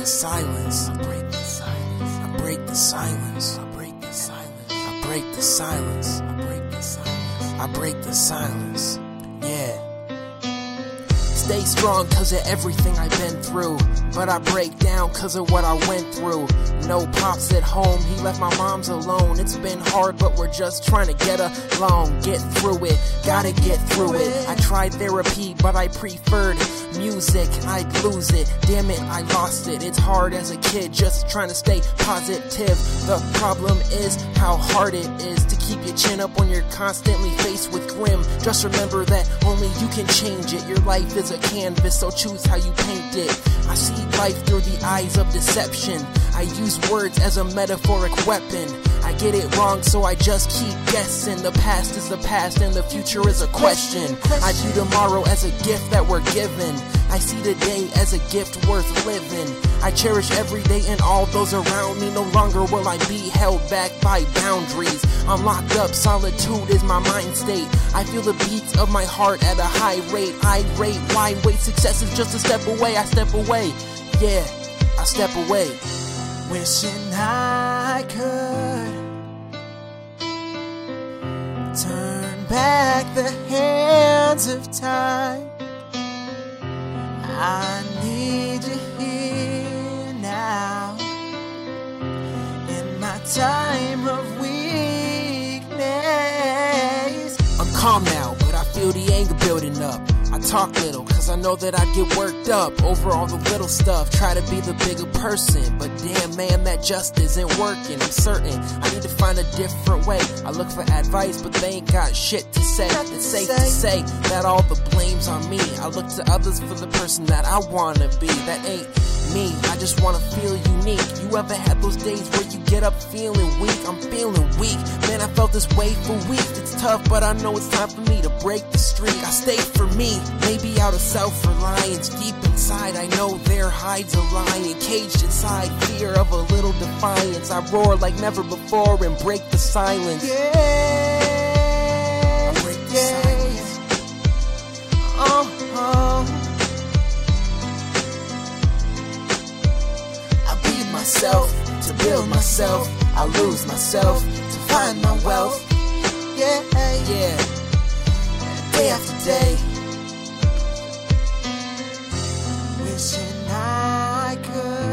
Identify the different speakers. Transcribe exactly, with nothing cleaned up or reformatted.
Speaker 1: the silence. I break the silence. I break the silence. I break the silence. I break the silence. I break the silence. I break the silence. Yeah. Stay strong cause of everything I've been through, but I break down cause of what I went through. No pops at home, he left my mom's alone. It's been hard but we're just trying to get along. Get through it, gotta get through it. I tried therapy but I preferred music. I'd lose it, damn it I lost it. It's hard as a kid just trying to stay positive. The problem is how hard it is to keep your chin up when you're constantly faced with grim. Just remember that only you can change it. Your life is a canvas, so choose how you paint it. I see life through the eyes of deception. I use words as a metaphoric weapon. I get it wrong, so I just keep guessing. The past is the past and the future is a question. I view tomorrow as a gift that we're given. I see today as a gift worth living. I cherish every day and all those around me. No longer will I be held back by boundaries. I'm locked up, solitude is my mind state. I feel the beats of my heart at a high rate. I rate, why wait? Success is just a step away. I step away, yeah, I step away.
Speaker 2: Wishing I could turn back the hands of time. I need you here now in my time of weakness.
Speaker 1: I'm calm now, but I feel the anger building up. I talk little, cause I know that I get worked up over all the little stuff. Try to be the bigger person, but damn man, that just isn't working. I'm certain I need to find a different way. I look for advice, but they ain't got shit to say. It's safe to say that all the blame's on me. I look to others for the person that I wanna be. That ain't me, I just wanna feel unique. You ever had those days where you get up feeling weak? I'm feeling weak, man, I felt this way for weeks. It's tough, but I know it's time for me to break the streak. I stay for me, maybe out of self-reliance. Deep inside I know there hides a lion, caged inside fear of a little defiance. I roar like never before and break the silence.
Speaker 2: Yeah,
Speaker 1: I break the
Speaker 2: yeah.
Speaker 1: silence.
Speaker 2: Oh, oh.
Speaker 1: I beat myself to build myself. I lose myself to find my wealth.
Speaker 2: Yeah,
Speaker 1: Yeah, day after day.
Speaker 2: wishing I could